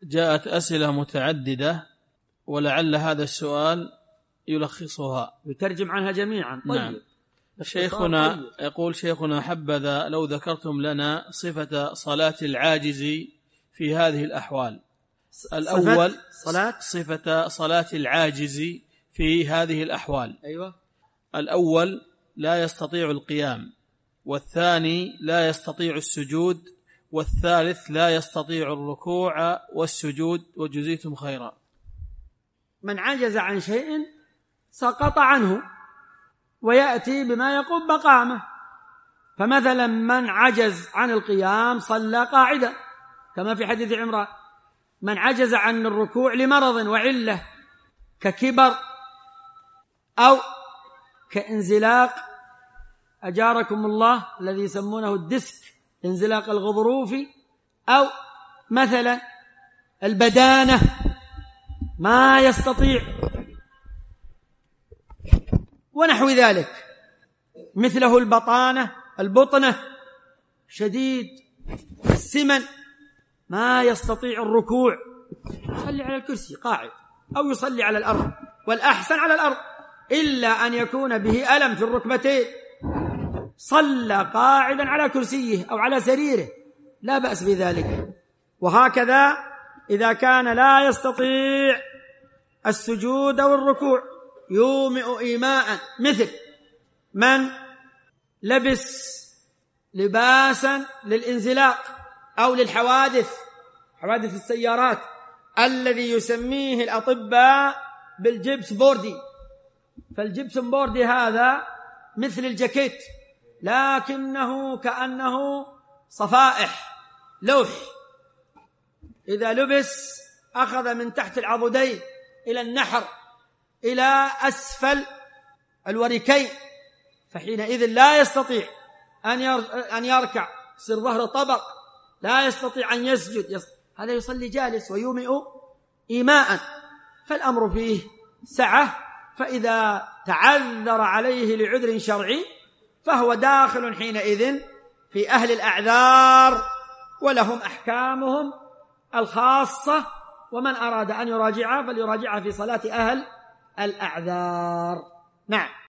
جاءت أسئلة متعددة ولعل هذا السؤال يلخصها يترجم عنها جميعا. طيب. نعم. شيخنا يقول شيخنا حبذا لو ذكرتم لنا صفة صلاة العاجز في هذه الأحوال. الأول صفة صلاة العاجز في هذه الأحوال. أيوة. الأول لا يستطيع القيام، والثاني لا يستطيع السجود، والثالث لا يستطيع الركوع والسجود، وجزيتم خيرا. من عجز عن شيء سقط عنه ويأتي بما يقوم مقامه. فمثلا من عجز عن القيام صلى قاعدا كما في حديث عمران. من عجز عن الركوع لمرض وعلة ككبر أو كانزلاق أجاركم الله الذي يسمونه الدسك، انزلاق الغضروف، أو مثلا البدانة ما يستطيع ونحو ذلك. مثله البطنة شديد السمن ما يستطيع الركوع، يصلي على الكرسي قاعد أو يصلي على الأرض، والأحسن على الأرض إلا أن يكون به ألم في الركبتين صلى قاعدا على كرسيه أو على سريره لا بأس بذلك. وهكذا إذا كان لا يستطيع السجود أو الركوع يومئ إيماء، مثل من لبس لباسا للانزلاق أو للحوادث، حوادث السيارات الذي يسميه الأطباء بالجبس بوردي. فالجبس بوردي هذا مثل الجاكيت لكنه كأنه صفائح لوح، إذا لبس أخذ من تحت العضدين إلى النحر إلى أسفل الوركين، فحينئذ لا يستطيع أن يركع، يصير ظهر طبق، لا يستطيع أن يسجد، هذا يصلي جالس ويومئ إيماء. فالأمر فيه سعة، فإذا تعذر عليه لعذر شرعي فهو داخل حينئذ في أهل الأعذار ولهم أحكامهم الخاصة، ومن أراد أن يراجعها فليراجعها في صلاة أهل الأعذار. نعم.